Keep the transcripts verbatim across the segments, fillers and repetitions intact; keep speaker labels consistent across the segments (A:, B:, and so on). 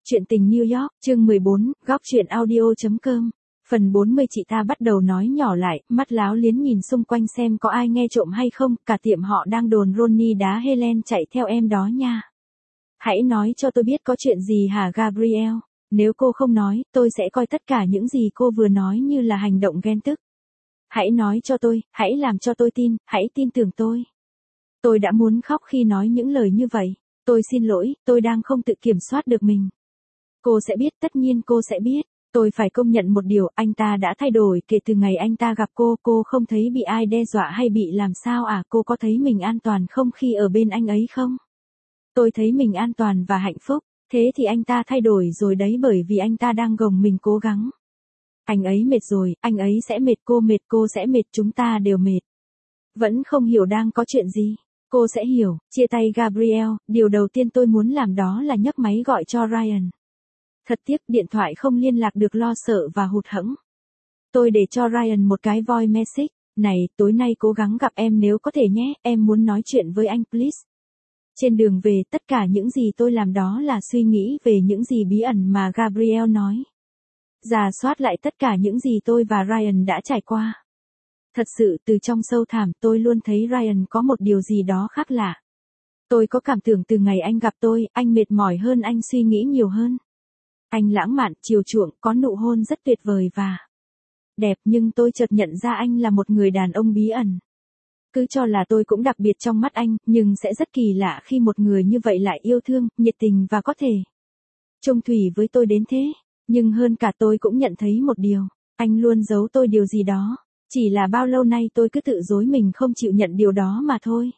A: Chuyện tình New York, chương mười bốn, góc chuyện audio.com. Phần bốn mươi chị ta bắt đầu nói nhỏ lại, mắt láo liến nhìn xung quanh xem có ai nghe trộm hay không, cả tiệm họ đang đồn Ronnie đá Helen chạy theo em đó nha. Hãy nói cho tôi biết có chuyện gì hả Gabriel, nếu cô không nói, tôi sẽ coi tất cả những gì cô vừa nói như là hành động ghen tức. Hãy nói cho tôi, hãy làm cho tôi tin, hãy tin tưởng tôi. Tôi đã muốn khóc khi nói những lời như vậy, tôi xin lỗi, tôi đang không tự kiểm soát được mình. Cô sẽ biết, tất nhiên cô sẽ biết. Tôi phải công nhận một điều, anh ta đã thay đổi kể từ ngày anh ta gặp cô. Cô không thấy bị ai đe dọa hay bị làm sao à? Cô có thấy mình an toàn không khi ở bên anh ấy không? Tôi thấy mình an toàn và hạnh phúc. Thế thì anh ta thay đổi rồi đấy, bởi vì anh ta đang gồng mình cố gắng. Anh ấy mệt rồi, anh ấy sẽ mệt, cô mệt, cô sẽ mệt, chúng ta đều mệt. Vẫn không hiểu đang có chuyện gì. Cô sẽ hiểu. Chia tay Gabriel, điều đầu tiên tôi muốn làm đó là nhấc máy gọi cho Ryan. Thật tiếc, điện thoại không liên lạc được, lo sợ và hụt hẫng. Tôi để cho Ryan một cái voice message. Này, tối nay cố gắng gặp em nếu có thể nhé, em muốn nói chuyện với anh please. Trên đường về, tất cả những gì tôi làm đó là suy nghĩ về những gì bí ẩn mà Gabriel nói. Rà soát lại tất cả những gì tôi và Ryan đã trải qua. Thật sự, từ trong sâu thẳm, tôi luôn thấy Ryan có một điều gì đó khác lạ. Tôi có cảm tưởng từ ngày anh gặp tôi, anh mệt mỏi hơn, anh suy nghĩ nhiều hơn. Anh lãng mạn, chiều chuộng, có nụ hôn rất tuyệt vời và đẹp, nhưng tôi chợt nhận ra anh là một người đàn ông bí ẩn. Cứ cho là tôi cũng đặc biệt trong mắt anh, nhưng sẽ rất kỳ lạ khi một người như vậy lại yêu thương, nhiệt tình và có thể chung thủy với tôi đến thế. Nhưng hơn cả tôi cũng nhận thấy một điều, anh luôn giấu tôi điều gì đó. Chỉ là bao lâu nay tôi cứ tự dối mình không chịu nhận điều đó mà thôi.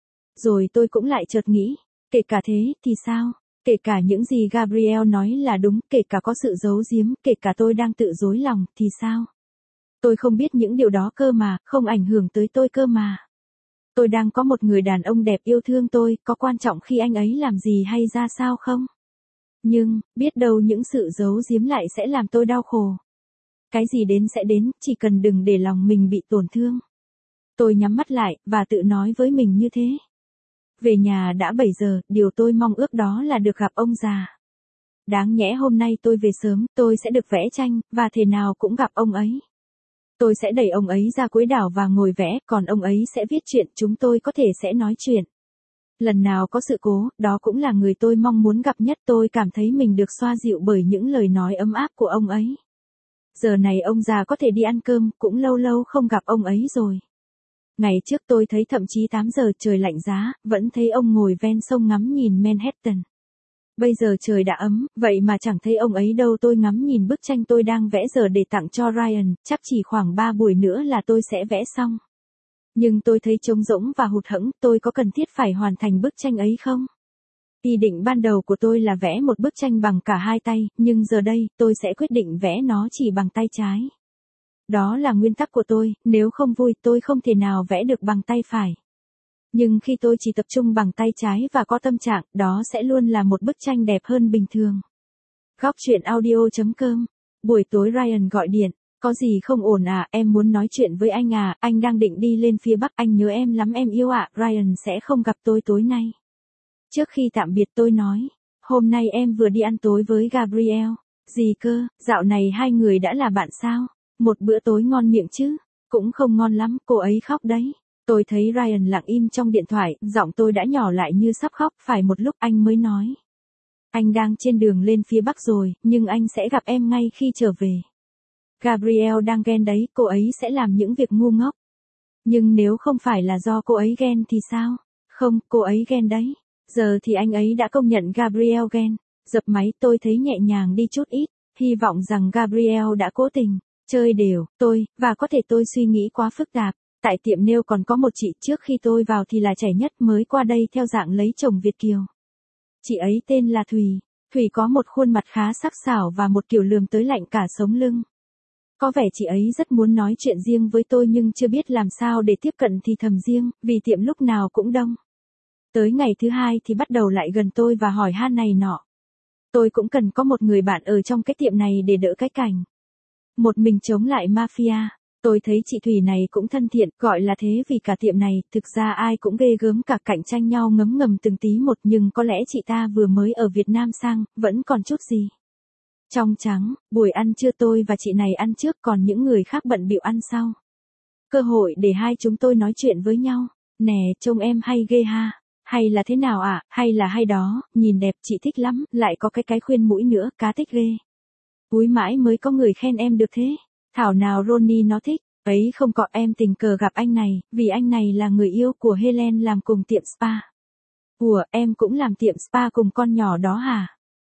A: Rồi tôi cũng lại chợt nghĩ, kể cả thế thì sao? Kể cả những gì Gabriel nói là đúng, kể cả có sự giấu giếm, kể cả tôi đang tự dối lòng, thì sao? Tôi không biết những điều đó cơ mà, không ảnh hưởng tới tôi cơ mà. Tôi đang có một người đàn ông đẹp yêu thương tôi, có quan trọng khi anh ấy làm gì hay ra sao không? Nhưng, biết đâu những sự giấu giếm lại sẽ làm tôi đau khổ. Cái gì đến sẽ đến, chỉ cần đừng để lòng mình bị tổn thương. Tôi nhắm mắt lại, và tự nói với mình như thế. Về nhà đã bảy giờ, điều tôi mong ước đó là được gặp ông già. Đáng nhẽ hôm nay tôi về sớm, tôi sẽ được vẽ tranh, và thế nào cũng gặp ông ấy. Tôi sẽ đẩy ông ấy ra cuối đảo và ngồi vẽ, còn ông ấy sẽ viết chuyện, chúng tôi có thể sẽ nói chuyện. Lần nào có sự cố, đó cũng là người tôi mong muốn gặp nhất. Tôi cảm thấy mình được xoa dịu bởi những lời nói ấm áp của ông ấy. Giờ này ông già có thể đi ăn cơm, cũng lâu lâu không gặp ông ấy rồi. Ngày trước tôi thấy thậm chí tám giờ trời lạnh giá, vẫn thấy ông ngồi ven sông ngắm nhìn Manhattan. Bây giờ trời đã ấm, vậy mà chẳng thấy ông ấy đâu. Tôi ngắm nhìn bức tranh tôi đang vẽ giờ để tặng cho Ryan, chắc chỉ khoảng ba buổi nữa là tôi sẽ vẽ xong. Nhưng tôi thấy trống rỗng và hụt hẫng, tôi có cần thiết phải hoàn thành bức tranh ấy không? Ý định ban đầu của tôi là vẽ một bức tranh bằng cả hai tay, nhưng giờ đây, tôi sẽ quyết định vẽ nó chỉ bằng tay trái. Đó là nguyên tắc của tôi, nếu không vui tôi không thể nào vẽ được bằng tay phải. Nhưng khi tôi chỉ tập trung bằng tay trái và có tâm trạng, đó sẽ luôn là một bức tranh đẹp hơn bình thường. Góc chuyện audio.com. Buổi tối Ryan gọi điện, có gì không ổn à, em muốn nói chuyện với anh à, anh đang định đi lên phía Bắc, anh nhớ em lắm em yêu ạ, à. Ryan sẽ không gặp tôi tối nay. Trước khi tạm biệt tôi nói, hôm nay em vừa đi ăn tối với Gabriel. Gì cơ, dạo này hai người đã là bạn sao? Một bữa tối ngon miệng chứ? Cũng không ngon lắm, cô ấy khóc đấy. Tôi thấy Ryan lặng im trong điện thoại, giọng tôi đã nhỏ lại như sắp khóc, phải một lúc anh mới nói. Anh đang trên đường lên phía Bắc rồi, nhưng anh sẽ gặp em ngay khi trở về. Gabriel đang ghen đấy, cô ấy sẽ làm những việc ngu ngốc. Nhưng nếu không phải là do cô ấy ghen thì sao? Không, cô ấy ghen đấy. Giờ thì anh ấy đã công nhận Gabriel ghen. Dập máy, tôi thấy nhẹ nhàng đi chút ít, hy vọng rằng Gabriel đã cố tình chơi đều, tôi, và có thể tôi suy nghĩ quá phức tạp. Tại tiệm nail còn có một chị, trước khi tôi vào thì là trẻ nhất, mới qua đây theo dạng lấy chồng Việt kiều. Chị ấy tên là Thùy. Thùy có một khuôn mặt khá sắc sảo và một kiểu lườm tới lạnh cả sống lưng. Có vẻ chị ấy rất muốn nói chuyện riêng với tôi nhưng chưa biết làm sao để tiếp cận thì thầm riêng, vì tiệm lúc nào cũng đông. Tới ngày thứ hai thì bắt đầu lại gần tôi và hỏi han này nọ. Tôi cũng cần có một người bạn ở trong cái tiệm này để đỡ cái cảnh một mình chống lại mafia. Tôi thấy chị Thủy này cũng thân thiện, gọi là thế vì cả tiệm này, thực ra ai cũng ghê gớm cả, cạnh tranh nhau ngấm ngầm từng tí một, nhưng có lẽ chị ta vừa mới ở Việt Nam sang, vẫn còn chút gì. Trong trắng, buổi ăn trưa tôi và chị này ăn trước, còn những người khác bận bịu ăn sau. Cơ hội để hai chúng tôi nói chuyện với nhau. Nè, trông em hay ghê ha. Hay là thế nào ạ, à? Hay là hay đó, nhìn đẹp chị thích lắm, lại có cái cái khuyên mũi nữa, cá thích ghê. Úi mãi mới có người khen em được thế. Thảo nào Ronnie nó thích, ấy không có, em tình cờ gặp anh này, vì anh này là người yêu của Helen làm cùng tiệm spa. Ủa, em cũng làm tiệm spa cùng con nhỏ đó hả?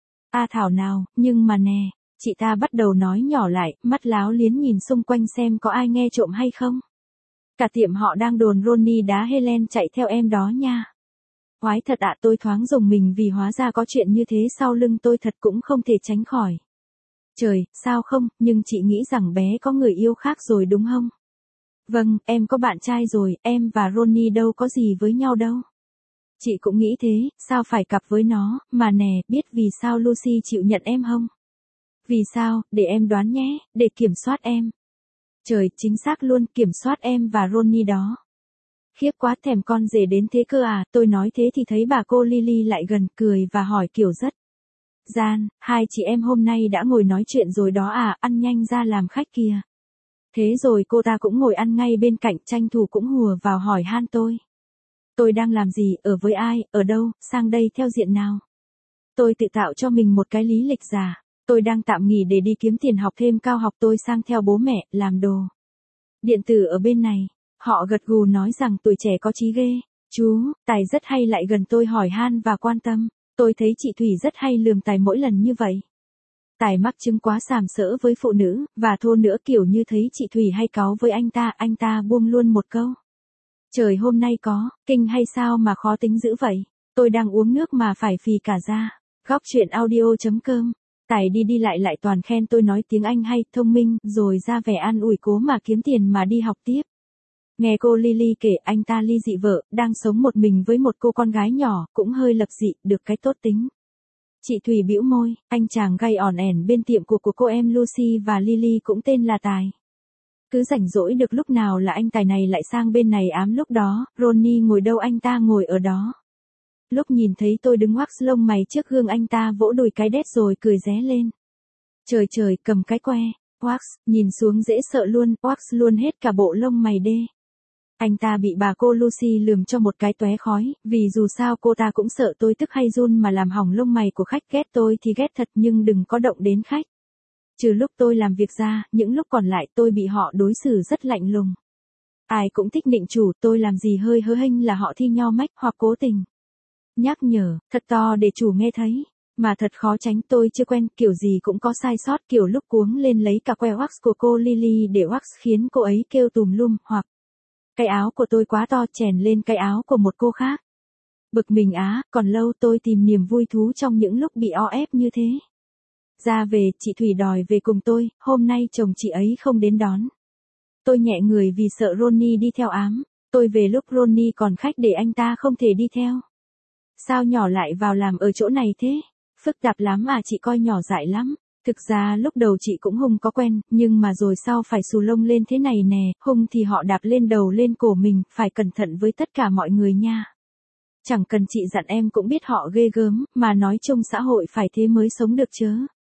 A: À thảo nào, nhưng mà nè, chị ta bắt đầu nói nhỏ lại, mắt láo liến nhìn xung quanh xem có ai nghe trộm hay không. Cả tiệm họ đang đồn Ronnie đá Helen chạy theo em đó nha. Quái thật ạ, tôi thoáng rùng mình vì hóa ra có chuyện như thế sau lưng tôi, thật cũng không thể tránh khỏi. Trời, sao không, nhưng chị nghĩ rằng bé có người yêu khác rồi đúng không? Vâng, em có bạn trai rồi, em và Ronnie đâu có gì với nhau đâu. Chị cũng nghĩ thế, sao phải cặp với nó, mà nè, biết vì sao Lucy chịu nhận em không? Vì sao, để em đoán nhé, để kiểm soát em. Trời, chính xác luôn, kiểm soát em và Ronnie đó. Khiếp quá, thèm con rể đến thế cơ à, tôi nói thế thì thấy bà cô Lily lại gần, cười và hỏi kiểu rất gian, hai chị em hôm nay đã ngồi nói chuyện rồi đó à, ăn nhanh ra làm khách kìa. Thế rồi cô ta cũng ngồi ăn ngay bên cạnh, tranh thủ cũng hùa vào hỏi han tôi. Tôi đang làm gì, ở với ai, ở đâu, sang đây theo diện nào? Tôi tự tạo cho mình một cái lý lịch giả. Tôi đang tạm nghỉ để đi kiếm tiền học thêm cao học, tôi sang theo bố mẹ, làm đồ điện tử ở bên này. Họ gật gù nói rằng tuổi trẻ có chí ghê. Chú, Tài rất hay lại gần tôi hỏi han và quan tâm. Tôi thấy chị Thủy rất hay lườm Tài mỗi lần như vậy. Tài mắc chứng quá sàm sỡ với phụ nữ, và thô nữa, kiểu như thấy chị Thủy hay cáu với anh ta, anh ta buông luôn một câu. Trời, hôm nay có kinh hay sao mà khó tính dữ vậy? Tôi đang uống nước mà phải phì cả ra. Góc chuyện audio chấm com. Tài đi đi lại lại toàn khen tôi nói tiếng Anh hay, thông minh, rồi ra vẻ an ủi cố mà kiếm tiền mà đi học tiếp. Nghe cô Lily kể, anh ta ly dị vợ, đang sống một mình với một cô con gái nhỏ, cũng hơi lập dị, được cái tốt tính. Chị Thủy bĩu môi, anh chàng gay ỏn ẻn bên tiệm của của cô em Lucy và Lily cũng tên là Tài. Cứ rảnh rỗi được lúc nào là anh Tài này lại sang bên này ám, lúc đó, Ronnie ngồi đâu anh ta ngồi ở đó. Lúc nhìn thấy tôi đứng wax lông mày trước gương, anh ta vỗ đùi cái đét rồi cười ré lên. Trời trời, cầm cái que, wax, nhìn xuống dễ sợ luôn, wax luôn hết cả bộ lông mày đê. Anh ta bị bà cô Lucy lườm cho một cái tóe khói, vì dù sao cô ta cũng sợ tôi tức hay run mà làm hỏng lông mày của khách. Ghét tôi thì ghét thật, nhưng đừng có động đến khách. Trừ lúc tôi làm việc ra, những lúc còn lại tôi bị họ đối xử rất lạnh lùng. Ai cũng thích nịnh chủ, tôi làm gì hơi hớ hênh là họ thi nho mách hoặc cố tình nhắc nhở, thật to để chủ nghe thấy. Mà thật khó tránh, tôi chưa quen, kiểu gì cũng có sai sót, kiểu lúc cuống lên lấy cả que wax của cô Lily để wax khiến cô ấy kêu tùm lum, hoặc cái áo của tôi quá to chèn lên cái áo của một cô khác. Bực mình á, còn lâu tôi tìm niềm vui thú trong những lúc bị o ép như thế. Ra về, chị Thủy đòi về cùng tôi, hôm nay chồng chị ấy không đến đón. Tôi nhẹ người vì sợ Ronnie đi theo ám. Tôi về lúc Ronnie còn khách để anh ta không thể đi theo. Sao nhỏ lại vào làm ở chỗ này thế? Phức tạp lắm à, chị coi nhỏ dại lắm. Thực ra lúc đầu chị cũng hung có quen, nhưng mà rồi sau phải xù lông lên thế này nè, hung thì họ đạp lên đầu lên cổ mình, phải cẩn thận với tất cả mọi người nha. Chẳng cần chị dặn em cũng biết họ ghê gớm, mà nói chung xã hội phải thế mới sống được chớ.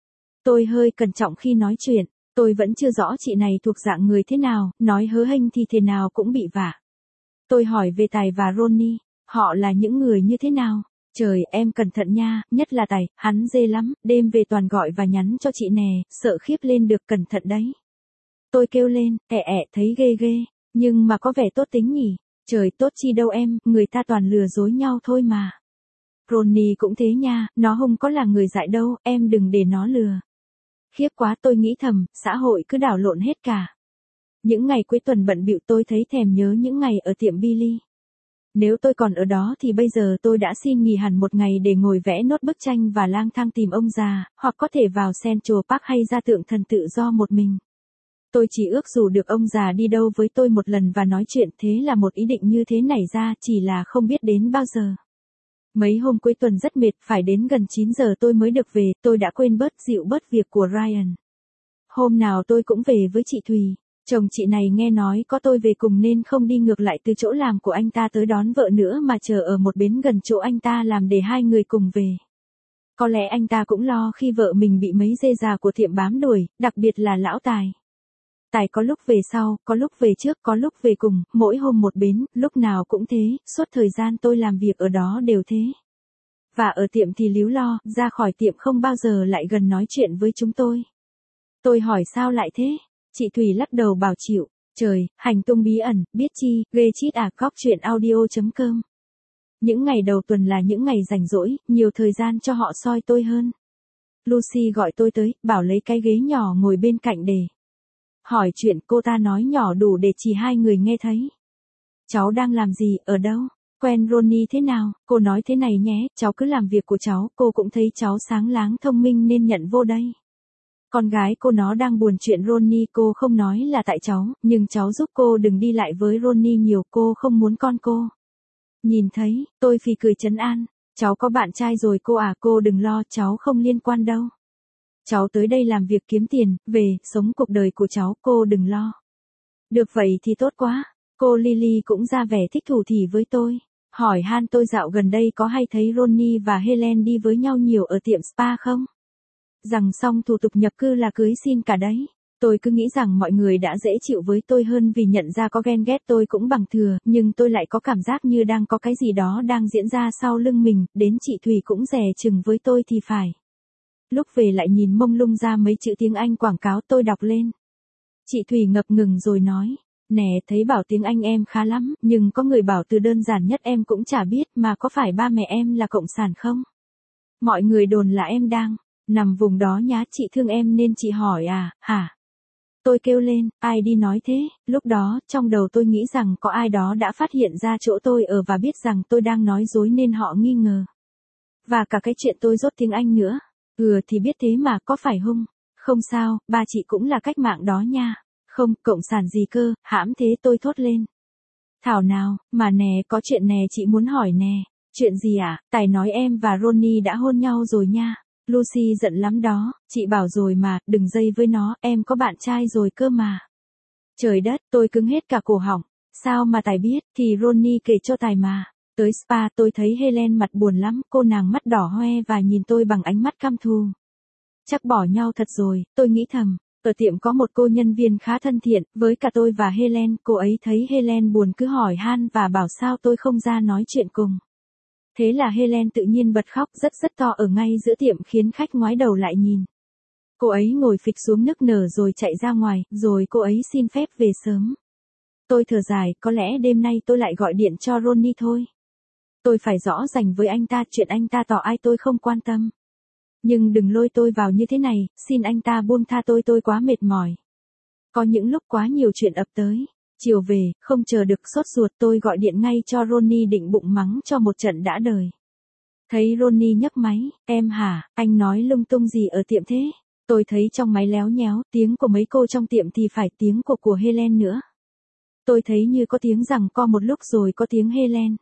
A: Tôi hơi cẩn trọng khi nói chuyện, tôi vẫn chưa rõ chị này thuộc dạng người thế nào, nói hớ hênh thì thế nào cũng bị vả. Tôi hỏi về Tài và Ronnie, họ là những người như thế nào? Trời, em cẩn thận nha, nhất là Tài, hắn dê lắm, đêm về toàn gọi và nhắn cho chị nè, sợ khiếp lên được, cẩn thận đấy. Tôi kêu lên, ẹ ẹ, thấy ghê ghê, nhưng mà có vẻ tốt tính nhỉ. Trời, tốt chi đâu em, người ta toàn lừa dối nhau thôi mà. Ronnie cũng thế nha, nó không có là người dại đâu, em đừng để nó lừa. Khiếp quá, tôi nghĩ thầm, xã hội cứ đảo lộn hết cả. Những ngày cuối tuần bận bịu tôi thấy thèm nhớ những ngày ở tiệm Billy. Nếu tôi còn ở đó thì bây giờ tôi đã xin nghỉ hẳn một ngày để ngồi vẽ nốt bức tranh và lang thang tìm ông già, hoặc có thể vào Central Park hay ra tượng thần tự do một mình. Tôi chỉ ước dù được ông già đi đâu với tôi một lần và nói chuyện, thế là một ý định như thế nảy ra, chỉ là không biết đến bao giờ. Mấy hôm cuối tuần rất mệt, phải đến gần chín giờ tôi mới được về, tôi đã quên bớt dịu bớt việc của Ryan. Hôm nào tôi cũng về với chị Thùy. Chồng chị này nghe nói có tôi về cùng nên không đi ngược lại từ chỗ làm của anh ta tới đón vợ nữa mà chờ ở một bến gần chỗ anh ta làm để hai người cùng về. Có lẽ anh ta cũng lo khi vợ mình bị mấy dê già của tiệm bám đuổi, đặc biệt là lão Tài. Tài có lúc về sau, có lúc về trước, có lúc về cùng, mỗi hôm một bến, lúc nào cũng thế, suốt thời gian tôi làm việc ở đó đều thế. Và ở tiệm thì líu lo, ra khỏi tiệm không bao giờ lại gần nói chuyện với chúng tôi. Tôi hỏi sao lại thế? Chị Thủy lắc đầu bảo chịu. Trời, hành tung bí ẩn, biết chi, ghê chít à. Góc chuyện audio.com. Những ngày đầu tuần là những ngày rảnh rỗi, nhiều thời gian cho họ soi tôi hơn. Lucy gọi tôi tới, bảo lấy cái ghế nhỏ ngồi bên cạnh để hỏi chuyện. Cô ta nói nhỏ đủ để chỉ hai người nghe thấy. Cháu đang làm gì, ở đâu? Quen Ronnie thế nào? Cô nói thế này nhé, cháu cứ làm việc của cháu, cô cũng thấy cháu sáng láng thông minh nên nhận vô đây. Con gái cô nó đang buồn chuyện Ronnie, cô không nói là tại cháu, nhưng cháu giúp cô đừng đi lại với Ronnie nhiều, cô không muốn con cô nhìn thấy. Tôi phì cười trấn an, cháu có bạn trai rồi cô à, cô đừng lo, cháu không liên quan đâu. Cháu tới đây làm việc kiếm tiền, về, sống cuộc đời của cháu, cô đừng lo. Được vậy thì tốt quá. Cô Lily cũng ra vẻ thích thủ thỉ với tôi. Hỏi han tôi dạo gần đây có hay thấy Ronnie và Helen đi với nhau nhiều ở tiệm spa không? Rằng xong thủ tục nhập cư là cưới xin cả đấy. Tôi cứ nghĩ rằng mọi người đã dễ chịu với tôi hơn vì nhận ra có ghen ghét tôi cũng bằng thừa, nhưng tôi lại có cảm giác như đang có cái gì đó đang diễn ra sau lưng mình, đến chị Thùy cũng dè chừng với tôi thì phải. Lúc về lại nhìn mông lung ra mấy chữ tiếng Anh quảng cáo tôi đọc lên. Chị Thùy ngập ngừng rồi nói, nè thấy bảo tiếng Anh em khá lắm, nhưng có người bảo từ đơn giản nhất em cũng chả biết mà có phải ba mẹ em là cộng sản không? Mọi người đồn là em đang nằm vùng đó nhá, chị thương em nên chị hỏi à, hả? Tôi kêu lên, ai đi nói thế? Lúc đó, trong đầu tôi nghĩ rằng có ai đó đã phát hiện ra chỗ tôi ở và biết rằng tôi đang nói dối nên họ nghi ngờ. Và cả cái chuyện tôi dốt tiếng Anh nữa. Ừ thì biết thế mà, có phải hung? Không sao, ba chị cũng là cách mạng đó nha. Không, cộng sản gì cơ, hãm thế tôi thốt lên. Thảo nào, mà nè, có chuyện nè chị muốn hỏi nè. Chuyện gì ạ? À? Tài nói em và Ronnie đã hôn nhau rồi nha. Lucy giận lắm đó, chị bảo rồi mà, đừng dây với nó, em có bạn trai rồi cơ mà. Trời đất, tôi cứng hết cả cổ họng. Sao mà Tài biết, thì Ronnie kể cho Tài mà. Tới spa tôi thấy Helen mặt buồn lắm, cô nàng mắt đỏ hoe và nhìn tôi bằng ánh mắt căm thù. Chắc bỏ nhau thật rồi, tôi nghĩ thầm. Ở tiệm có một cô nhân viên khá thân thiện, với cả tôi và Helen, cô ấy thấy Helen buồn cứ hỏi han và bảo sao tôi không ra nói chuyện cùng. Thế là Helen tự nhiên bật khóc rất rất to ở ngay giữa tiệm khiến khách ngoái đầu lại nhìn. Cô ấy ngồi phịch xuống nức nở rồi chạy ra ngoài, rồi cô ấy xin phép về sớm. Tôi thở dài, có lẽ đêm nay tôi lại gọi điện cho Ronnie thôi. Tôi phải rõ ràng với anh ta, chuyện anh ta tỏ ai tôi không quan tâm. Nhưng đừng lôi tôi vào như thế này, xin anh ta buông tha tôi, tôi quá mệt mỏi. Có những lúc quá nhiều chuyện ập tới. Chiều về, không chờ được sốt ruột tôi gọi điện ngay cho Ronnie định bụng mắng cho một trận đã đời. Thấy Ronnie nhấc máy, em hả, anh nói lung tung gì ở tiệm thế? Tôi thấy trong máy léo nhéo, tiếng của mấy cô trong tiệm thì phải tiếng của của Helen nữa. Tôi thấy như có tiếng rằng co một lúc rồi có tiếng Helen.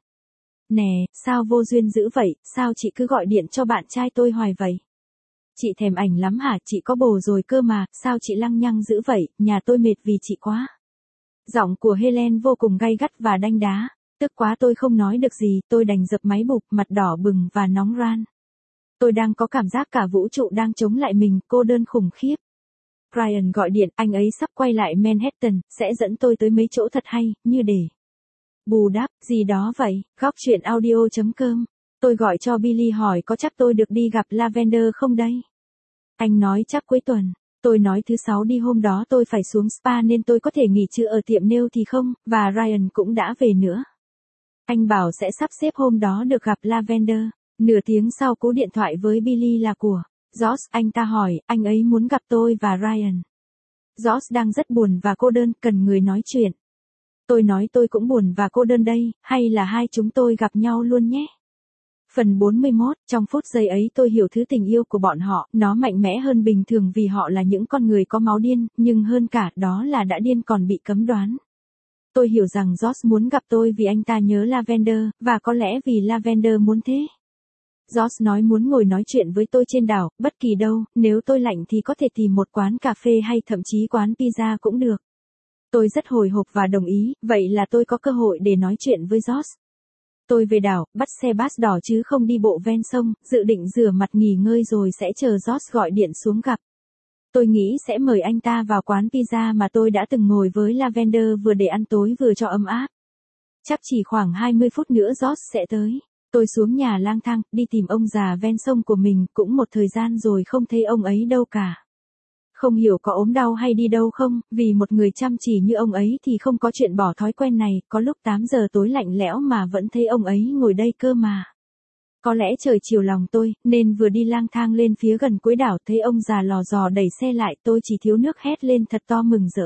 A: Nè, sao vô duyên dữ vậy, sao chị cứ gọi điện cho bạn trai tôi hoài vậy? Chị thèm ảnh lắm hả, chị có bồ rồi cơ mà, sao chị lăng nhăng dữ vậy, nhà tôi mệt vì chị quá. Giọng của Helen vô cùng gay gắt và đanh đá, tức quá tôi không nói được gì, tôi đành dập máy bụp, mặt đỏ bừng và nóng ran. Tôi đang có cảm giác cả vũ trụ đang chống lại mình, cô đơn khủng khiếp. Brian gọi điện, anh ấy sắp quay lại Manhattan, sẽ dẫn tôi tới mấy chỗ thật hay, như để bù đắp, gì đó vậy, góc chuyện audio.com. Tôi gọi cho Billy hỏi có chắc tôi được đi gặp Lavender không đây? Anh nói chắc cuối tuần. Tôi nói thứ sáu đi, hôm đó tôi phải xuống spa nên tôi có thể nghỉ trưa ở tiệm nail thì không, và Ryan cũng đã về nữa. Anh bảo sẽ sắp xếp hôm đó được gặp Lavender. Nửa tiếng sau cú điện thoại với Billy là của Josh, anh ta hỏi, anh ấy muốn gặp tôi và Ryan. Josh đang rất buồn và cô đơn, cần người nói chuyện. Tôi nói tôi cũng buồn và cô đơn đây, hay là hai chúng tôi gặp nhau luôn nhé. Phần bốn mươi mốt, trong phút giây ấy tôi hiểu thứ tình yêu của bọn họ, nó mạnh mẽ hơn bình thường vì họ là những con người có máu điên, nhưng hơn cả đó là đã điên còn bị cấm đoán. Tôi hiểu rằng Josh muốn gặp tôi vì anh ta nhớ Lavender, và có lẽ vì Lavender muốn thế. Josh nói muốn ngồi nói chuyện với tôi trên đảo, bất kỳ đâu, nếu tôi lạnh thì có thể tìm một quán cà phê hay thậm chí quán pizza cũng được. Tôi rất hồi hộp và đồng ý, vậy là tôi có cơ hội để nói chuyện với George. Tôi về đảo, bắt xe bus đỏ chứ không đi bộ ven sông, dự định rửa mặt nghỉ ngơi rồi sẽ chờ George gọi điện xuống gặp. Tôi nghĩ sẽ mời anh ta vào quán pizza mà tôi đã từng ngồi với Lavender vừa để ăn tối vừa cho ấm áp. Chắc chỉ khoảng hai mươi phút nữa George sẽ tới. Tôi xuống nhà lang thang, đi tìm ông già ven sông của mình, cũng một thời gian rồi không thấy ông ấy đâu cả. Không hiểu có ốm đau hay đi đâu không, vì một người chăm chỉ như ông ấy thì không có chuyện bỏ thói quen này, có lúc tám giờ tối lạnh lẽo mà vẫn thấy ông ấy ngồi đây cơ mà. Có lẽ trời chiều lòng tôi, nên vừa đi lang thang lên phía gần cuối đảo thấy ông già lò dò đẩy xe lại, tôi chỉ thiếu nước hét lên thật to mừng rỡ.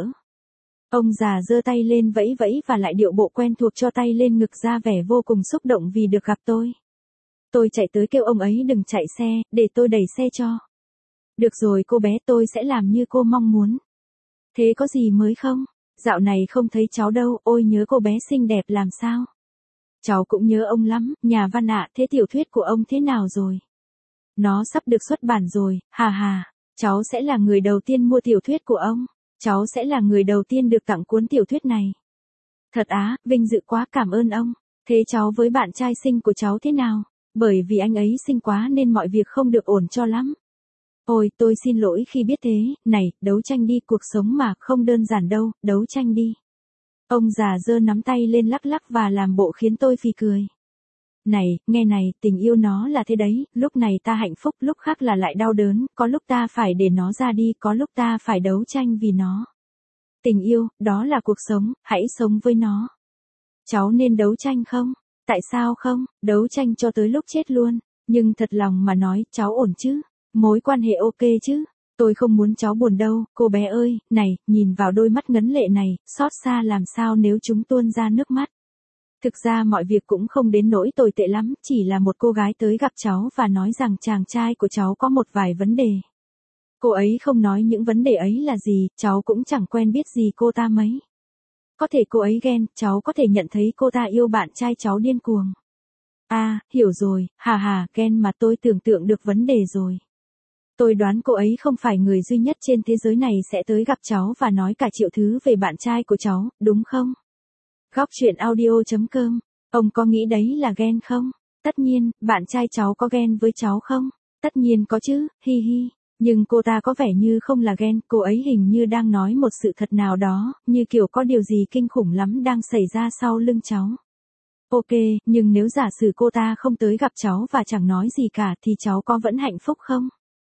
A: Ông già giơ tay lên vẫy vẫy và lại điệu bộ quen thuộc cho tay lên ngực ra vẻ vô cùng xúc động vì được gặp tôi. Tôi chạy tới kêu ông ấy đừng chạy xe, để tôi đẩy xe cho. Được rồi cô bé, tôi sẽ làm như cô mong muốn. Thế có gì mới không? Dạo này không thấy cháu đâu, ôi nhớ cô bé xinh đẹp làm sao? Cháu cũng nhớ ông lắm, nhà văn ạ, thế tiểu thuyết của ông thế nào rồi? Nó sắp được xuất bản rồi, hà hà, cháu sẽ là người đầu tiên mua tiểu thuyết của ông. Cháu sẽ là người đầu tiên được tặng cuốn tiểu thuyết này. Thật á, vinh dự quá, cảm ơn ông. Thế cháu với bạn trai xinh của cháu thế nào? Bởi vì anh ấy xinh quá nên mọi việc không được ổn cho lắm. Ôi, tôi xin lỗi khi biết thế, này, đấu tranh đi, cuộc sống mà, không đơn giản đâu, đấu tranh đi. Ông già giơ nắm tay lên lắc lắc và làm bộ khiến tôi phì cười. Này, nghe này, tình yêu nó là thế đấy, lúc này ta hạnh phúc, lúc khác là lại đau đớn, có lúc ta phải để nó ra đi, có lúc ta phải đấu tranh vì nó. Tình yêu, đó là cuộc sống, hãy sống với nó. Cháu nên đấu tranh không? Tại sao không? Đấu tranh cho tới lúc chết luôn. Nhưng thật lòng mà nói, cháu ổn chứ? Mối quan hệ ok chứ? Tôi không muốn cháu buồn đâu, cô bé ơi, này, nhìn vào đôi mắt ngấn lệ này, xót xa làm sao nếu chúng tuôn ra nước mắt. Thực ra mọi việc cũng không đến nỗi tồi tệ lắm, chỉ là một cô gái tới gặp cháu và nói rằng chàng trai của cháu có một vài vấn đề. Cô ấy không nói những vấn đề ấy là gì, cháu cũng chẳng quen biết gì cô ta mấy. Có thể cô ấy ghen, cháu có thể nhận thấy cô ta yêu bạn trai cháu điên cuồng. À, hiểu rồi, hà hà, ghen mà, tôi tưởng tượng được vấn đề rồi. Tôi đoán cô ấy không phải người duy nhất trên thế giới này sẽ tới gặp cháu và nói cả triệu thứ về bạn trai của cháu, đúng không? Góc truyện audio chấm com. Ông có nghĩ đấy là ghen không? Tất nhiên, bạn trai cháu có ghen với cháu không? Tất nhiên có chứ, hi hi. Nhưng cô ta có vẻ như không là ghen, cô ấy hình như đang nói một sự thật nào đó, như kiểu có điều gì kinh khủng lắm đang xảy ra sau lưng cháu. Ok, nhưng nếu giả sử cô ta không tới gặp cháu và chẳng nói gì cả thì cháu có vẫn hạnh phúc không?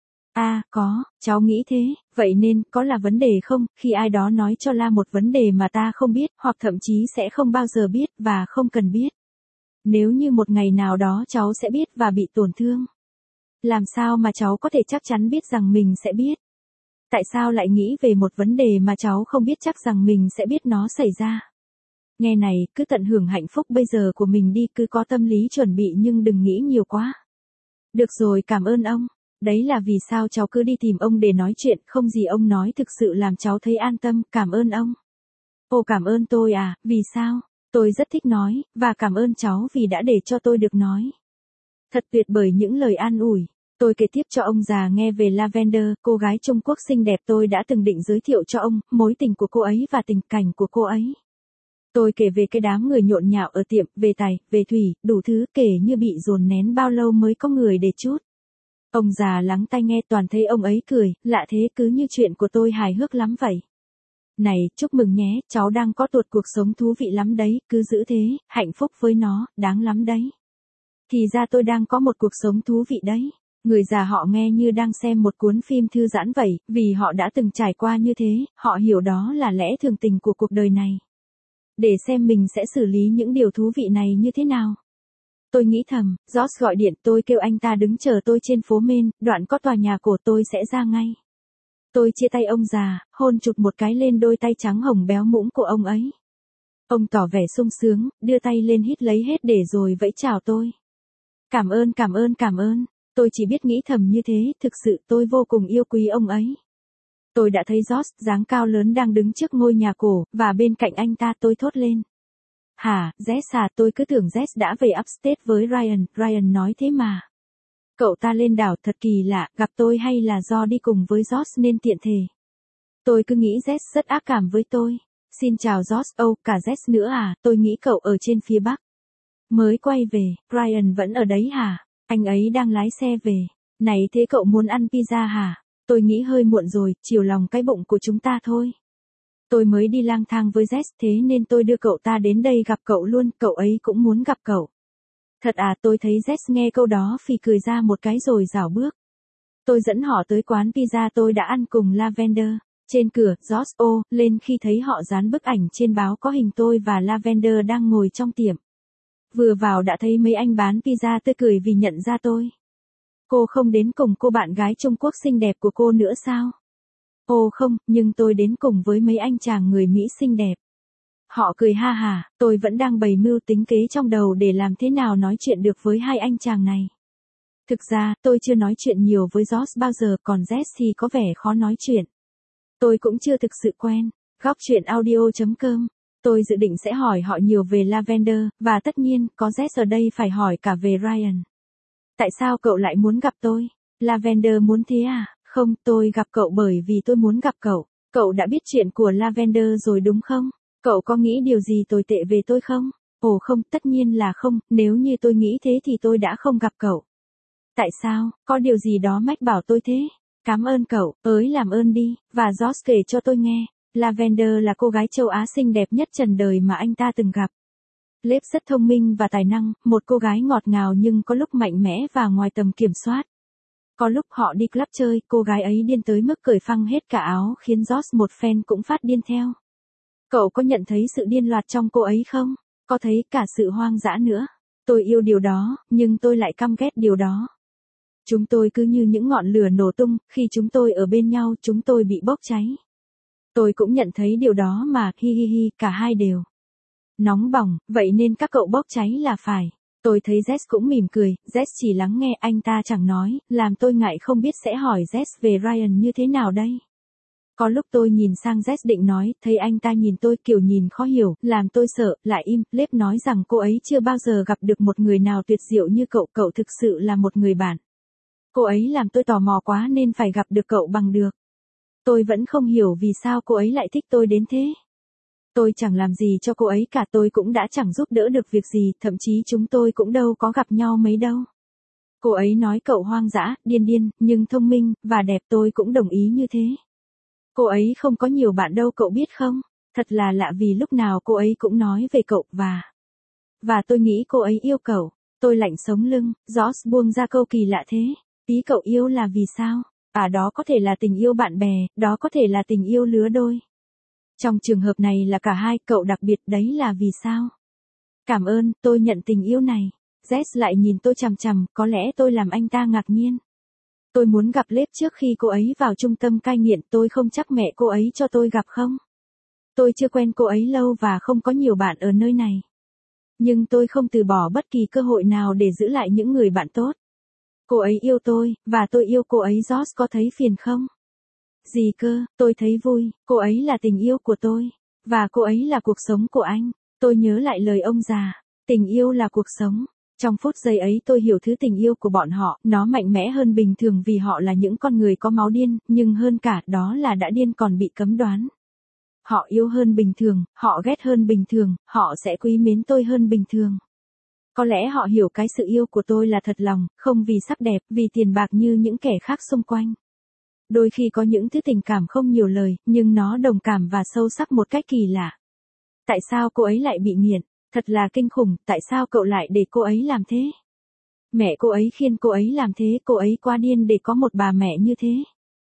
A: À, có, cháu nghĩ thế, vậy nên, có là vấn đề không, khi ai đó nói cho La một vấn đề mà ta không biết, hoặc thậm chí sẽ không bao giờ biết, và không cần biết. Nếu như một ngày nào đó cháu sẽ biết và bị tổn thương. Làm sao mà cháu có thể chắc chắn biết rằng mình sẽ biết? Tại sao lại nghĩ về một vấn đề mà cháu không biết chắc rằng mình sẽ biết nó xảy ra? Nghe này, cứ tận hưởng hạnh phúc bây giờ của mình đi, cứ có tâm lý chuẩn bị nhưng đừng nghĩ nhiều quá. Được rồi, cảm ơn ông. Đấy là vì sao cháu cứ đi tìm ông để nói chuyện, không gì ông nói thực sự làm cháu thấy an tâm, cảm ơn ông. Ồ, cảm ơn tôi à, vì sao? Tôi rất thích nói, và cảm ơn cháu vì đã để cho tôi được nói. Thật tuyệt bởi những lời an ủi. Tôi kể tiếp cho ông già nghe về Lavender, cô gái Trung Quốc xinh đẹp tôi đã từng định giới thiệu cho ông, mối tình của cô ấy và tình cảnh của cô ấy. Tôi kể về cái đám người nhộn nhạo ở tiệm, về tài, về thủy, đủ thứ, kể như bị dồn nén bao lâu mới có người để chút. Ông già lắng tai nghe, toàn thấy ông ấy cười, lạ thế, cứ như chuyện của tôi hài hước lắm vậy. Này, chúc mừng nhé, cháu đang có tuột cuộc sống thú vị lắm đấy, cứ giữ thế, hạnh phúc với nó, đáng lắm đấy. Thì ra tôi đang có một cuộc sống thú vị đấy. Người già họ nghe như đang xem một cuốn phim thư giãn vậy, vì họ đã từng trải qua như thế, họ hiểu đó là lẽ thường tình của cuộc đời này. Để xem mình sẽ xử lý những điều thú vị này như thế nào. Tôi nghĩ thầm, George gọi điện, tôi kêu anh ta đứng chờ tôi trên phố Main, đoạn có tòa nhà cổ, tôi sẽ ra ngay. Tôi chia tay ông già, hôn chụp một cái lên đôi tay trắng hồng béo mũm của ông ấy. Ông tỏ vẻ sung sướng, đưa tay lên hít lấy hết để rồi vẫy chào tôi. Cảm ơn, cảm ơn, cảm ơn. Tôi chỉ biết nghĩ thầm như thế, thực sự tôi vô cùng yêu quý ông ấy. Tôi đã thấy George, dáng cao lớn đang đứng trước ngôi nhà cổ, và bên cạnh anh ta tôi thốt lên. Hả, Jess à, tôi cứ tưởng Jess đã về upstate với Ryan, Ryan nói thế mà. Cậu ta lên đảo thật kỳ lạ, gặp tôi hay là do đi cùng với George nên tiện thể. Tôi cứ nghĩ Jess rất ác cảm với tôi. Xin chào Josh, Âu, cả Jess nữa à, tôi nghĩ cậu ở trên phía Bắc. Mới quay về, Ryan vẫn ở đấy hả? Anh ấy đang lái xe về. Này thế cậu muốn ăn pizza hả? Tôi nghĩ hơi muộn rồi, chiều lòng cái bụng của chúng ta thôi. Tôi mới đi lang thang với Jess thế nên tôi đưa cậu ta đến đây gặp cậu luôn, cậu ấy cũng muốn gặp cậu. Thật à, tôi thấy Jess nghe câu đó phì cười ra một cái rồi rảo bước. Tôi dẫn họ tới quán pizza tôi đã ăn cùng Lavender. Trên cửa, Josh ô, lên khi thấy họ dán bức ảnh trên báo có hình tôi và Lavender đang ngồi trong tiệm. Vừa vào đã thấy mấy anh bán pizza tươi cười vì nhận ra tôi. Cô không đến cùng cô bạn gái Trung Quốc xinh đẹp của cô nữa sao? Ồ không, nhưng tôi đến cùng với mấy anh chàng người Mỹ xinh đẹp. Họ cười ha hà, tôi vẫn đang bày mưu tính kế trong đầu để làm thế nào nói chuyện được với hai anh chàng này. Thực ra, tôi chưa nói chuyện nhiều với Josh bao giờ, còn Jess thì có vẻ khó nói chuyện. Tôi cũng chưa thực sự quen. Góc chuyện audio chấm com. Tôi dự định sẽ hỏi họ nhiều về Lavender, và tất nhiên, có Jess ở đây phải hỏi cả về Ryan. Tại sao cậu lại muốn gặp tôi? Lavender muốn thế à? Không, tôi gặp cậu bởi vì tôi muốn gặp cậu. Cậu đã biết chuyện của Lavender rồi đúng không? Cậu có nghĩ điều gì tồi tệ về tôi không? Ồ không, tất nhiên là không, nếu như tôi nghĩ thế thì tôi đã không gặp cậu. Tại sao, có điều gì đó mách bảo tôi thế? Cảm ơn cậu, ới làm ơn đi, và Josh kể cho tôi nghe. Lavender là cô gái châu Á xinh đẹp nhất trần đời mà anh ta từng gặp. Lếp rất thông minh và tài năng, một cô gái ngọt ngào nhưng có lúc mạnh mẽ và ngoài tầm kiểm soát. Có lúc họ đi club chơi, cô gái ấy điên tới mức cởi phăng hết cả áo khiến Josh một fan cũng phát điên theo. Cậu có nhận thấy sự điên loạt trong cô ấy không? Có thấy cả sự hoang dã nữa. Tôi yêu điều đó, nhưng tôi lại căm ghét điều đó. Chúng tôi cứ như những ngọn lửa nổ tung, khi chúng tôi ở bên nhau chúng tôi bị bốc cháy. Tôi cũng nhận thấy điều đó mà, hi hi hi, cả hai đều. Nóng bỏng, vậy nên các cậu bốc cháy là phải. Tôi thấy Jess cũng mỉm cười, Jess chỉ lắng nghe, anh ta chẳng nói, làm tôi ngại không biết sẽ hỏi Jess về Ryan như thế nào đây. Có lúc tôi nhìn sang Jess định nói, thấy anh ta nhìn tôi kiểu nhìn khó hiểu, làm tôi sợ, lại im, Lếp nói rằng cô ấy chưa bao giờ gặp được một người nào tuyệt diệu như cậu, cậu thực sự là một người bạn. Cô ấy làm tôi tò mò quá nên phải gặp được cậu bằng được. Tôi vẫn không hiểu vì sao cô ấy lại thích tôi đến thế. Tôi chẳng làm gì cho cô ấy cả, tôi cũng đã chẳng giúp đỡ được việc gì, thậm chí chúng tôi cũng đâu có gặp nhau mấy đâu. Cô ấy nói cậu hoang dã, điên điên, nhưng thông minh, và đẹp, tôi cũng đồng ý như thế. Cô ấy không có nhiều bạn đâu cậu biết không? Thật là lạ vì lúc nào cô ấy cũng nói về cậu, và... Và tôi nghĩ cô ấy yêu cậu. Tôi lạnh sống lưng, Josh buông ra câu kỳ lạ thế. Ý cậu yêu là vì sao? À đó có thể là tình yêu bạn bè, đó có thể là tình yêu lứa đôi. Trong trường hợp này là cả hai, cậu đặc biệt đấy là vì sao? Cảm ơn, tôi nhận tình yêu này. Jess lại nhìn tôi chằm chằm, có lẽ tôi làm anh ta ngạc nhiên. Tôi muốn gặp Lếp trước khi cô ấy vào trung tâm cai nghiện, tôi không chắc mẹ cô ấy cho tôi gặp không? Tôi chưa quen cô ấy lâu và không có nhiều bạn ở nơi này. Nhưng tôi không từ bỏ bất kỳ cơ hội nào để giữ lại những người bạn tốt. Cô ấy yêu tôi, và tôi yêu cô ấy. Josh có thấy phiền không? Gì cơ, tôi thấy vui, cô ấy là tình yêu của tôi. Và cô ấy là cuộc sống của anh. Tôi nhớ lại lời ông già, tình yêu là cuộc sống. Trong phút giây ấy tôi hiểu thứ tình yêu của bọn họ, nó mạnh mẽ hơn bình thường vì họ là những con người có máu điên, nhưng hơn cả đó là đã điên còn bị cấm đoán. Họ yêu hơn bình thường, họ ghét hơn bình thường, họ sẽ quý mến tôi hơn bình thường. Có lẽ họ hiểu cái sự yêu của tôi là thật lòng, không vì sắc đẹp, vì tiền bạc như những kẻ khác xung quanh. Đôi khi có những thứ tình cảm không nhiều lời, nhưng nó đồng cảm và sâu sắc một cách kỳ lạ. Tại sao cô ấy lại bị nghiện? Thật là kinh khủng, tại sao cậu lại để cô ấy làm thế? Mẹ cô ấy khiêng cô ấy làm thế, cô ấy quá điên để có một bà mẹ như thế.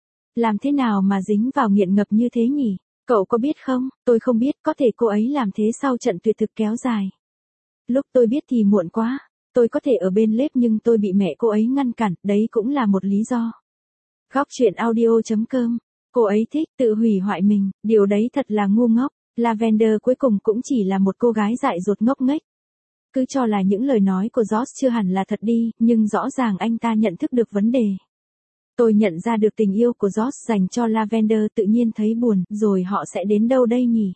A: Làm thế nào mà dính vào nghiện ngập như thế nhỉ? Cậu có biết không? Tôi không biết, có thể cô ấy làm thế sau trận tuyệt thực kéo dài. Lúc tôi biết thì muộn quá. Tôi có thể ở bên Lếp nhưng tôi bị mẹ cô ấy ngăn cản, đấy cũng là một lý do. Góc chuyện audio chấm com. Cô ấy thích tự hủy hoại mình, điều đấy thật là ngu ngốc. Lavender cuối cùng cũng chỉ là một cô gái dại dột ngốc nghếch. Cứ cho là những lời nói của Josh chưa hẳn là thật đi, nhưng rõ ràng anh ta nhận thức được vấn đề. Tôi nhận ra được tình yêu của Josh dành cho Lavender, tự nhiên thấy buồn, rồi họ sẽ đến đâu đây nhỉ?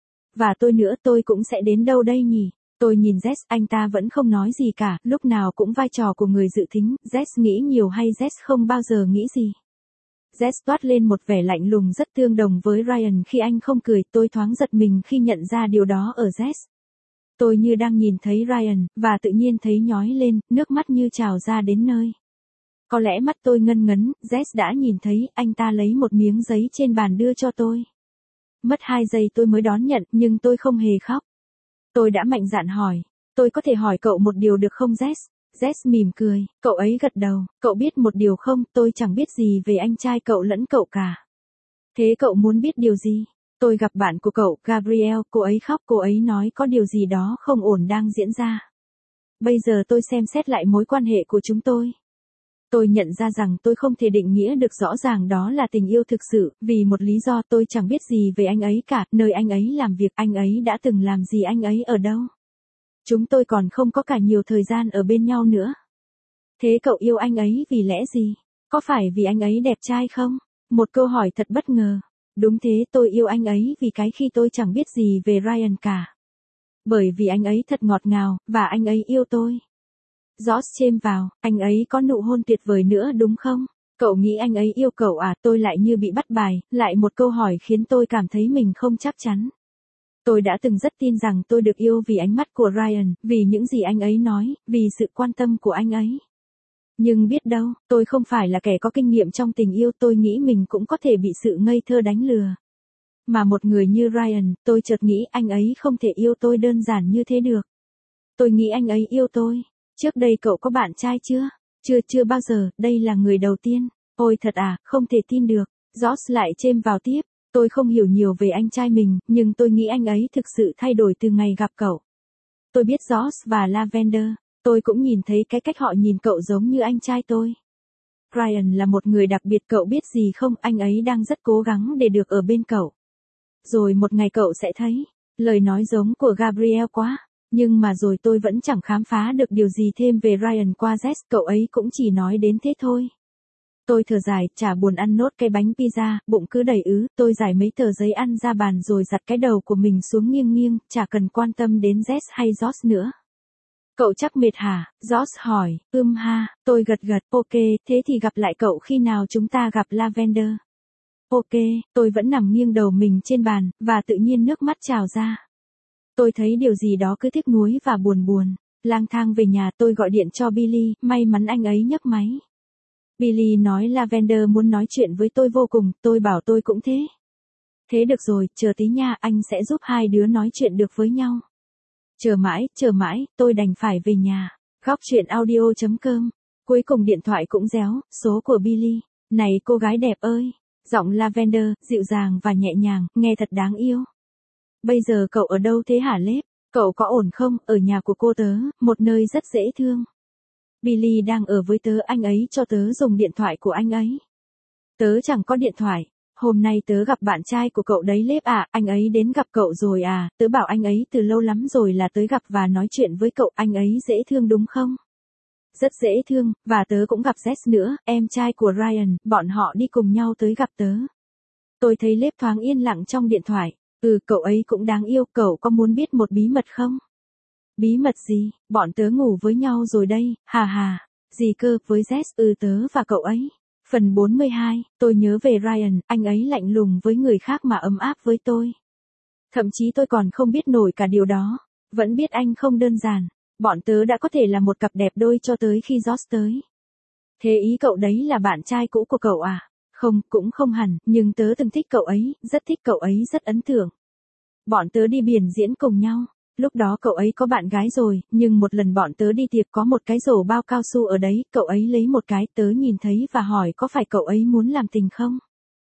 A: Và tôi nữa, tôi cũng sẽ đến đâu đây nhỉ? Tôi nhìn Jess, anh ta vẫn không nói gì cả, lúc nào cũng vai trò của người dự thính. Jess nghĩ nhiều hay Jess không bao giờ nghĩ gì? Jess toát lên một vẻ lạnh lùng rất tương đồng với Ryan khi anh không cười, tôi thoáng giật mình khi nhận ra điều đó ở Jess. Tôi như đang nhìn thấy Ryan, và tự nhiên thấy nhói lên, nước mắt như trào ra đến nơi. Có lẽ mắt tôi ngân ngấn, Jess đã nhìn thấy, anh ta lấy một miếng giấy trên bàn đưa cho tôi. Mất hai giây tôi mới đón nhận, nhưng tôi không hề khóc. Tôi đã mạnh dạn hỏi, tôi có thể hỏi cậu một điều được không Jess? Jess mỉm cười, cậu ấy gật đầu, cậu biết một điều không, tôi chẳng biết gì về anh trai cậu lẫn cậu cả. Thế cậu muốn biết điều gì? Tôi gặp bạn của cậu, Gabrielle, cô ấy khóc, cô ấy nói có điều gì đó không ổn đang diễn ra. Bây giờ tôi xem xét lại mối quan hệ của chúng tôi. Tôi nhận ra rằng tôi không thể định nghĩa được rõ ràng đó là tình yêu thực sự, vì một lý do tôi chẳng biết gì về anh ấy cả, nơi anh ấy làm việc, anh ấy đã từng làm gì, anh ấy ở đâu. Chúng tôi còn không có cả nhiều thời gian ở bên nhau nữa. Thế cậu yêu anh ấy vì lẽ gì? Có phải vì anh ấy đẹp trai không? Một câu hỏi thật bất ngờ. Đúng thế, tôi yêu anh ấy vì cái khi tôi chẳng biết gì về Ryan cả. Bởi vì anh ấy thật ngọt ngào, và anh ấy yêu tôi. Josh chêm vào, anh ấy có nụ hôn tuyệt vời nữa đúng không? Cậu nghĩ anh ấy yêu cậu à? Tôi lại như bị bắt bài, lại một câu hỏi khiến tôi cảm thấy mình không chắc chắn. Tôi đã từng rất tin rằng tôi được yêu vì ánh mắt của Ryan, vì những gì anh ấy nói, vì sự quan tâm của anh ấy. Nhưng biết đâu, tôi không phải là kẻ có kinh nghiệm trong tình yêu, tôi nghĩ mình cũng có thể bị sự ngây thơ đánh lừa. Mà một người như Ryan, tôi chợt nghĩ anh ấy không thể yêu tôi đơn giản như thế được. Tôi nghĩ anh ấy yêu tôi. Trước đây cậu có bạn trai chưa? Chưa, chưa bao giờ, đây là người đầu tiên. Ôi thật à, không thể tin được. Josh lại chêm vào tiếp. Tôi không hiểu nhiều về anh trai mình, nhưng tôi nghĩ anh ấy thực sự thay đổi từ ngày gặp cậu. Tôi biết Josh và Lavender. Tôi cũng nhìn thấy cái cách họ nhìn cậu giống như anh trai tôi. Ryan là một người đặc biệt, cậu biết gì không, anh ấy đang rất cố gắng để được ở bên cậu. Rồi một ngày cậu sẽ thấy. Lời nói giống của Gabrielle quá. Nhưng mà rồi tôi vẫn chẳng khám phá được điều gì thêm về Ryan qua Jess, cậu ấy cũng chỉ nói đến thế thôi. Tôi thở dài, chả buồn ăn nốt cái bánh pizza, bụng cứ đầy ứ, tôi giải mấy tờ giấy ăn ra bàn rồi giặt cái đầu của mình xuống nghiêng nghiêng, chả cần quan tâm đến Jess hay Josh nữa. Cậu chắc mệt hả? Josh hỏi, ưm ha, tôi gật gật, ok, thế thì gặp lại cậu khi nào chúng ta gặp Lavender. Ok, tôi vẫn nằm nghiêng đầu mình trên bàn, và tự nhiên nước mắt trào ra. Tôi thấy điều gì đó cứ tiếc nuối và buồn buồn. Lang thang về nhà tôi gọi điện cho Billy, may mắn anh ấy nhấc máy. Billy nói Lavender muốn nói chuyện với tôi vô cùng, tôi bảo tôi cũng thế. Thế được rồi, chờ tí nha, anh sẽ giúp hai đứa nói chuyện được với nhau. Chờ mãi, chờ mãi, tôi đành phải về nhà. Góc chuyện audio chấm com. Cuối cùng điện thoại cũng réo, số của Billy. Này cô gái đẹp ơi. Giọng Lavender, dịu dàng và nhẹ nhàng, nghe thật đáng yêu. Bây giờ cậu ở đâu thế hả Lếp? Cậu có ổn không? Ở nhà của cô tớ, một nơi rất dễ thương. Billy đang ở với tớ, anh ấy cho tớ dùng điện thoại của anh ấy. Tớ chẳng có điện thoại. Hôm nay tớ gặp bạn trai của cậu đấy Lếp à, anh ấy đến gặp cậu rồi à, tớ bảo anh ấy từ lâu lắm rồi là tới gặp và nói chuyện với cậu, anh ấy dễ thương đúng không? Rất dễ thương, và tớ cũng gặp Jess nữa, em trai của Ryan, bọn họ đi cùng nhau tới gặp tớ. Tôi thấy Lếp thoáng yên lặng trong điện thoại. Ừ, cậu ấy cũng đáng yêu, cậu có muốn biết một bí mật không? Bí mật gì? Bọn tớ ngủ với nhau rồi đây, hà hà. Gì cơ, với Jess, ừ tớ và cậu ấy. Phần bốn mươi hai, tôi nhớ về Ryan, anh ấy lạnh lùng với người khác mà ấm áp với tôi. Thậm chí tôi còn không biết nổi cả điều đó. Vẫn biết anh không đơn giản. Bọn tớ đã có thể là một cặp đẹp đôi cho tới khi Josh tới. Thế ý cậu đấy là bạn trai cũ của cậu à? Không, cũng không hẳn, nhưng tớ từng thích cậu ấy, rất thích cậu ấy, rất ấn tượng. Bọn tớ đi biển diễn cùng nhau. Lúc đó cậu ấy có bạn gái rồi, nhưng một lần bọn tớ đi tiệc có một cái rổ bao cao su ở đấy, cậu ấy lấy một cái, tớ nhìn thấy và hỏi có phải cậu ấy muốn làm tình không?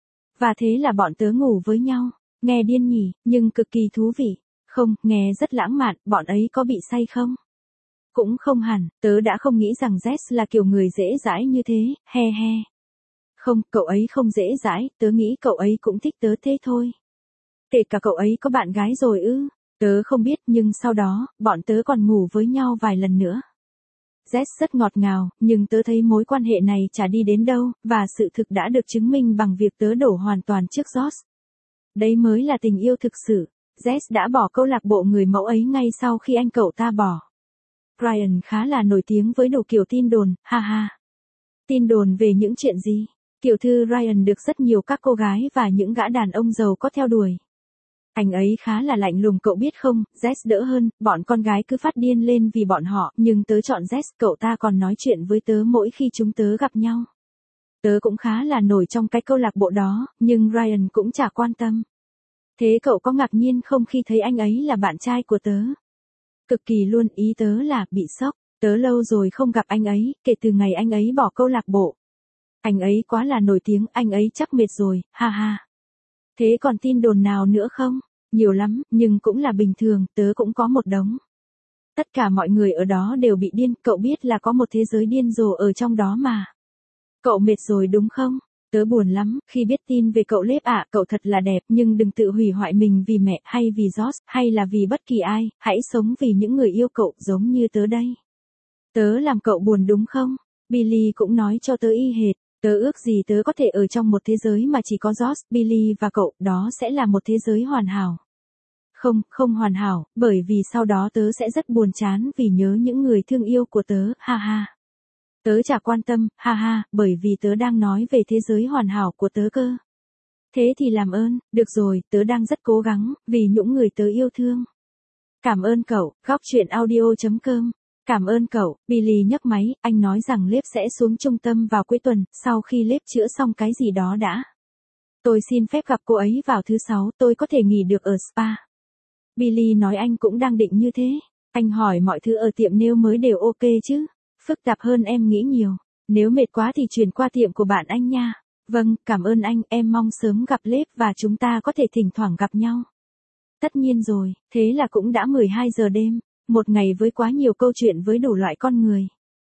A: Và thế là bọn tớ ngủ với nhau. Nghe điên nhỉ, nhưng cực kỳ thú vị. Không, nghe rất lãng mạn, bọn ấy có bị say không? Cũng không hẳn, tớ đã không nghĩ rằng Jess là kiểu người dễ dãi như thế, he he. Không, cậu ấy không dễ dãi, tớ nghĩ cậu ấy cũng thích tớ thế thôi. Kể cả cậu ấy có bạn gái rồi ư? Tớ không biết, nhưng sau đó, bọn tớ còn ngủ với nhau vài lần nữa. Jess rất ngọt ngào, nhưng tớ thấy mối quan hệ này chả đi đến đâu, và sự thực đã được chứng minh bằng việc tớ đổ hoàn toàn trước Josh. Đấy mới là tình yêu thực sự. Jess đã bỏ câu lạc bộ người mẫu ấy ngay sau khi anh cậu ta bỏ. Ryan khá là nổi tiếng với đủ kiểu tin đồn, ha ha. Tin đồn về những chuyện gì? Tiểu thư Ryan được rất nhiều các cô gái và những gã đàn ông giàu có theo đuổi. Anh ấy khá là lạnh lùng cậu biết không, Jess đỡ hơn, bọn con gái cứ phát điên lên vì bọn họ, nhưng tớ chọn Jess, cậu ta còn nói chuyện với tớ mỗi khi chúng tớ gặp nhau. Tớ cũng khá là nổi trong cái câu lạc bộ đó, nhưng Ryan cũng chả quan tâm. Thế cậu có ngạc nhiên không khi thấy anh ấy là bạn trai của tớ? Cực kỳ luôn, ý tớ là bị sốc, tớ lâu rồi không gặp anh ấy, kể từ ngày anh ấy bỏ câu lạc bộ. Anh ấy quá là nổi tiếng, anh ấy chắc mệt rồi, ha ha. Thế còn tin đồn nào nữa không? Nhiều lắm, nhưng cũng là bình thường, tớ cũng có một đống. Tất cả mọi người ở đó đều bị điên, cậu biết là có một thế giới điên rồ ở trong đó mà. Cậu mệt rồi đúng không? Tớ buồn lắm, khi biết tin về cậu Lếp ạ, cậu thật là đẹp, nhưng đừng tự hủy hoại mình vì mẹ, hay vì Josh, hay là vì bất kỳ ai, hãy sống vì những người yêu cậu, giống như tớ đây. Tớ làm cậu buồn đúng không? Billy cũng nói cho tớ y hệt, tớ ước gì tớ có thể ở trong một thế giới mà chỉ có Josh, Billy và cậu, đó sẽ là một thế giới hoàn hảo. Không, không hoàn hảo, bởi vì sau đó tớ sẽ rất buồn chán vì nhớ những người thương yêu của tớ, ha ha. Tớ chả quan tâm, ha ha, bởi vì tớ đang nói về thế giới hoàn hảo của tớ cơ. Thế thì làm ơn, được rồi, tớ đang rất cố gắng, vì những người tớ yêu thương. Cảm ơn cậu, góc chuyện audio chấm com. Cảm ơn cậu, Billy nhấc máy, anh nói rằng Lếp sẽ xuống trung tâm vào cuối tuần, sau khi Lếp chữa xong cái gì đó đã. Tôi xin phép gặp cô ấy vào thứ sáu, tôi có thể nghỉ được ở spa. Billy nói anh cũng đang định như thế. Anh hỏi mọi thứ ở tiệm nail mới đều ok chứ? Phức tạp hơn em nghĩ nhiều. Nếu mệt quá thì chuyển qua tiệm của bạn anh nha. Vâng, cảm ơn anh, em mong sớm gặp Lếp và chúng ta có thể thỉnh thoảng gặp nhau. Tất nhiên rồi, thế là cũng đã mười hai giờ đêm. Một ngày với quá nhiều câu chuyện với đủ loại con người.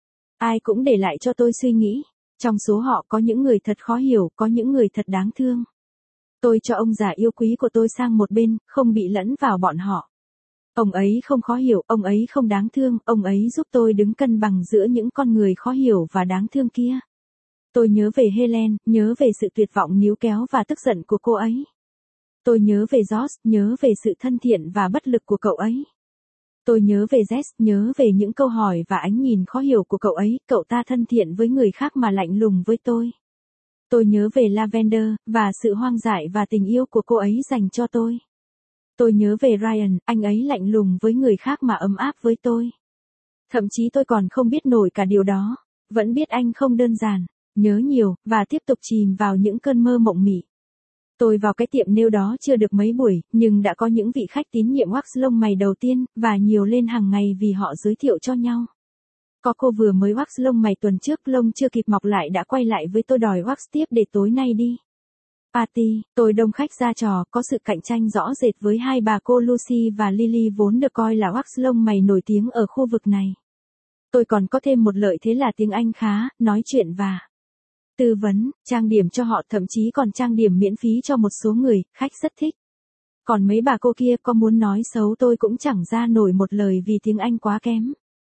A: Ai cũng để lại cho tôi suy nghĩ. Trong số họ có những người thật khó hiểu, có những người thật đáng thương. Tôi cho ông già yêu quý của tôi sang một bên, không bị lẫn vào bọn họ. Ông ấy không khó hiểu, ông ấy không đáng thương, ông ấy giúp tôi đứng cân bằng giữa những con người khó hiểu và đáng thương kia. Tôi nhớ về Helen, nhớ về sự tuyệt vọng níu kéo và tức giận của cô ấy. Tôi nhớ về Josh, nhớ về sự thân thiện và bất lực của cậu ấy. Tôi nhớ về Jess, nhớ về những câu hỏi và ánh nhìn khó hiểu của cậu ấy, cậu ta thân thiện với người khác mà lạnh lùng với tôi. Tôi nhớ về Lavender, và sự hoang dại và tình yêu của cô ấy dành cho tôi. Tôi nhớ về Ryan, anh ấy lạnh lùng với người khác mà ấm áp với tôi. Thậm chí tôi còn không biết nổi cả điều đó, vẫn biết anh không đơn giản, nhớ nhiều, và tiếp tục chìm vào những cơn mơ mộng mị. Tôi vào cái tiệm nail đó chưa được mấy buổi, nhưng đã có những vị khách tín nhiệm wax lông mày đầu tiên, và nhiều lên hàng ngày vì họ giới thiệu cho nhau. Có cô vừa mới wax lông mày tuần trước, lông chưa kịp mọc lại đã quay lại với tôi đòi wax tiếp để tối nay đi. Party, tôi đông khách ra trò, có sự cạnh tranh rõ rệt với hai bà cô Lucy và Lily vốn được coi là wax lông mày nổi tiếng ở khu vực này. Tôi còn có thêm một lợi thế là tiếng Anh khá, nói chuyện và tư vấn, trang điểm cho họ, thậm chí còn trang điểm miễn phí cho một số người, khách rất thích. Còn mấy bà cô kia có muốn nói xấu tôi cũng chẳng ra nổi một lời vì tiếng Anh quá kém.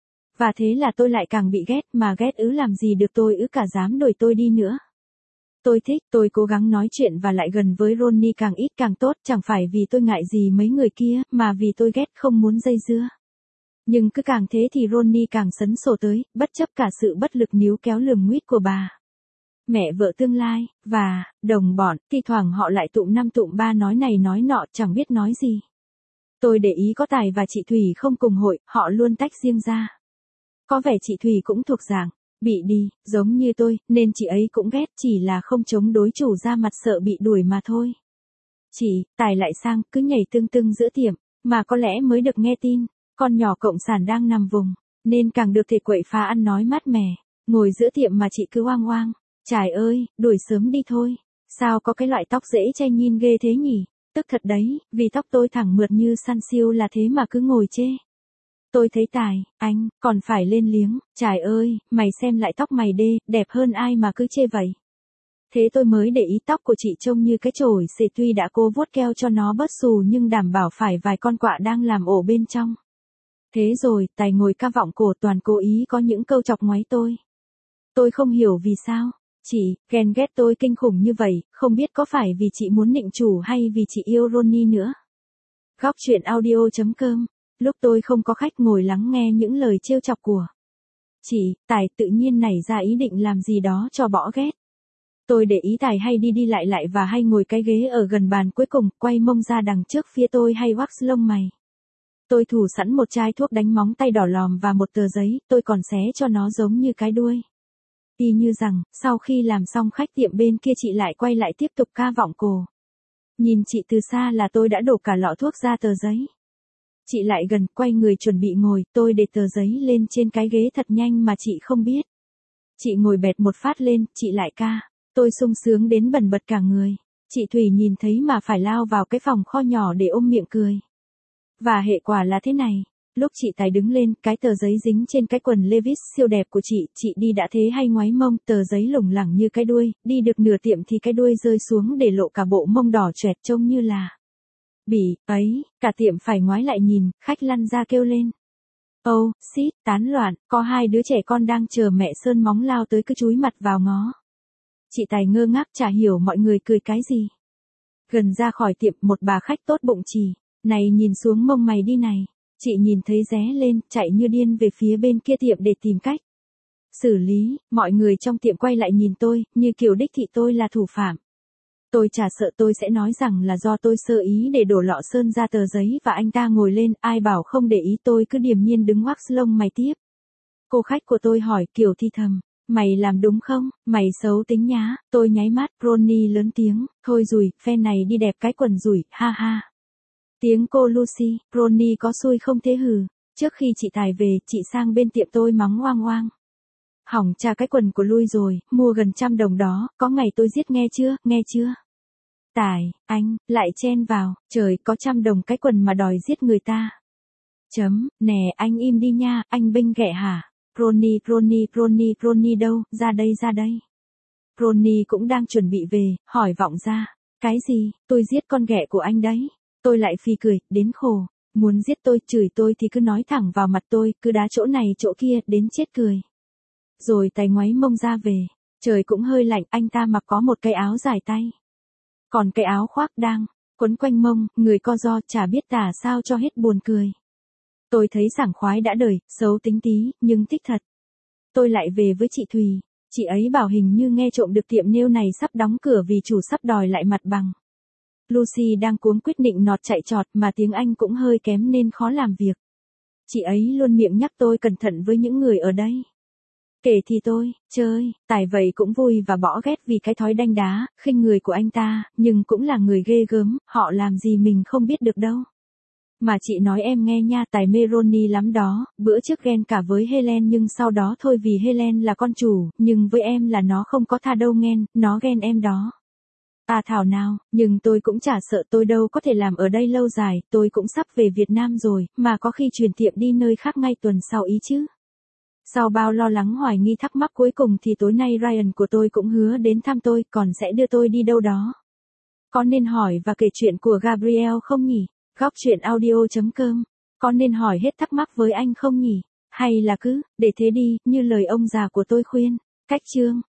A: Và thế là tôi lại càng bị ghét, mà ghét ứ làm gì được tôi ứ cả dám đuổi tôi đi nữa. Tôi thích, tôi cố gắng nói chuyện và lại gần với Ronnie càng ít càng tốt, chẳng phải vì tôi ngại gì mấy người kia, mà vì tôi ghét không muốn dây dưa. Nhưng cứ càng thế thì Ronnie càng sấn sổ tới, bất chấp cả sự bất lực níu kéo lườm nguýt của bà mẹ vợ tương lai, và đồng bọn, thi thoảng họ lại tụm năm tụm ba nói này nói nọ, chẳng biết nói gì. Tôi để ý có Tài và chị Thủy không cùng hội, họ luôn tách riêng ra. Có vẻ chị Thủy cũng thuộc dạng bị đi, giống như tôi, nên chị ấy cũng ghét, chỉ là không chống đối chủ ra mặt sợ bị đuổi mà thôi. Chị, Tài lại sang, cứ nhảy tưng tưng giữa tiệm, mà có lẽ mới được nghe tin, con nhỏ cộng sản đang nằm vùng, nên càng được thể quậy phá ăn nói mát mẻ, ngồi giữa tiệm mà chị cứ oang oang. Trời ơi, đuổi sớm đi thôi. Sao có cái loại tóc dễ che nhìn ghê thế nhỉ? Tức thật đấy, vì tóc tôi thẳng mượt như săn siêu là thế mà cứ ngồi chê. Tôi thấy Tài, anh, còn phải lên liếng. Trời ơi, mày xem lại tóc mày đê, đẹp hơn ai mà cứ chê vậy. Thế tôi mới để ý tóc của chị trông như cái chổi xệ, tuy đã cố vuốt keo cho nó bớt xù nhưng đảm bảo phải vài con quạ đang làm ổ bên trong. Thế rồi, Tài ngồi ca vọng cổ toàn cố ý có những câu chọc ngoáy tôi. Tôi không hiểu vì sao. Chị, ghen ghét tôi kinh khủng như vậy, không biết có phải vì chị muốn nịnh chủ hay vì chị yêu Ronnie nữa. Góc chuyện audio chấm com. Lúc tôi không có khách ngồi lắng nghe những lời trêu chọc của chị, Tài tự nhiên nảy ra ý định làm gì đó cho bỏ ghét. Tôi để ý Tài hay đi đi lại lại và hay ngồi cái ghế ở gần bàn cuối cùng, quay mông ra đằng trước phía tôi hay wax lông mày. Tôi thủ sẵn một chai thuốc đánh móng tay đỏ lòm và một tờ giấy, tôi còn xé cho nó giống như cái đuôi. Y như rằng, sau khi làm xong khách tiệm bên kia chị lại quay lại tiếp tục ca vọng cổ. Nhìn chị từ xa là tôi đã đổ cả lọ thuốc ra tờ giấy. Chị lại gần, quay người chuẩn bị ngồi, tôi để tờ giấy lên trên cái ghế thật nhanh mà chị không biết. Chị ngồi bệt một phát lên, chị lại ca. Tôi sung sướng đến bần bật cả người. Chị Thủy nhìn thấy mà phải lao vào cái phòng kho nhỏ để ôm miệng cười. Và hệ quả là thế này. Lúc chị Tài đứng lên, cái tờ giấy dính trên cái quần Levi's siêu đẹp của chị, chị đi đã thế hay ngoáy mông, tờ giấy lủng lẳng như cái đuôi, đi được nửa tiệm thì cái đuôi rơi xuống để lộ cả bộ mông đỏ choẹt trông như là bỉ, ấy, cả tiệm phải ngoái lại nhìn, khách lăn ra kêu lên. Ô, oh, xít, tán loạn, có hai đứa trẻ con đang chờ mẹ sơn móng lao tới cứ chúi mặt vào ngó. Chị Tài ngơ ngác chả hiểu mọi người cười cái gì. Gần ra khỏi tiệm một bà khách tốt bụng chỉ, này nhìn xuống mông mày đi này. Chị nhìn thấy ré lên, chạy như điên về phía bên kia tiệm để tìm cách xử lý, mọi người trong tiệm quay lại nhìn tôi, như kiểu đích thị tôi là thủ phạm. Tôi chả sợ tôi sẽ nói rằng là do tôi sơ ý để đổ lọ sơn ra tờ giấy và anh ta ngồi lên, ai bảo không để ý tôi cứ điềm nhiên đứng wax lông mày tiếp. Cô khách của tôi hỏi kiểu thi thầm, mày làm đúng không, mày xấu tính nhá, tôi nháy mắt, Ronnie lớn tiếng, thôi rủi, phe này đi đẹp cái quần rủi, ha ha. Tiếng cô Lucy, Ronnie có xui không thế hừ, trước khi chị Tài về, chị sang bên tiệm tôi mắng oang oang. Hỏng trà cái quần của lui rồi, mua gần trăm đồng đó, có ngày tôi giết nghe chưa, nghe chưa? Tài, anh, lại chen vào, trời có trăm đồng cái quần mà đòi giết người ta. Chấm, nè anh im đi nha, anh bênh ghẹ hả? Ronnie, Ronnie, Ronnie, Ronnie đâu, ra đây ra đây. Ronnie cũng đang chuẩn bị về, hỏi vọng ra, cái gì, tôi giết con ghẹ của anh đấy. Tôi lại phì cười, đến khổ, muốn giết tôi, chửi tôi thì cứ nói thẳng vào mặt tôi, cứ đá chỗ này chỗ kia, đến chết cười. Rồi Tài ngoáy mông ra về, trời cũng hơi lạnh, anh ta mặc có một cái áo dài tay. Còn cái áo khoác đang quấn quanh mông, người co ro, chả biết tả sao cho hết buồn cười. Tôi thấy sảng khoái đã đời, xấu tính tí, nhưng thích thật. Tôi lại về với chị Thùy, chị ấy bảo hình như nghe trộm được tiệm nail này sắp đóng cửa vì chủ sắp đòi lại mặt bằng. Lucy đang cuống quyết định nọt chạy trọt mà tiếng Anh cũng hơi kém nên khó làm việc. Chị ấy luôn miệng nhắc tôi cẩn thận với những người ở đây. Kể thì tôi, chơi, Tài vậy cũng vui và bỏ ghét vì cái thói đanh đá, khinh người của anh ta, nhưng cũng là người ghê gớm, họ làm gì mình không biết được đâu. Mà chị nói em nghe nha, Tài mê Ronnie lắm đó, bữa trước ghen cả với Helen nhưng sau đó thôi vì Helen là con chủ, nhưng với em là nó không có tha đâu nghen, nó ghen em đó. À thảo nào, nhưng tôi cũng chả sợ, tôi đâu có thể làm ở đây lâu dài, tôi cũng sắp về Việt Nam rồi, mà có khi chuyển tiệm đi nơi khác ngay tuần sau ý chứ. Sau bao lo lắng hoài nghi thắc mắc cuối cùng thì tối nay Ryan của tôi cũng hứa đến thăm tôi, còn sẽ đưa tôi đi đâu đó. Có nên hỏi và kể chuyện của Gabriel không nhỉ? Góc truyện audio chấm com. Có nên hỏi hết thắc mắc với anh không nhỉ? Hay là cứ, để thế đi, như lời ông già của tôi khuyên. Cách chương.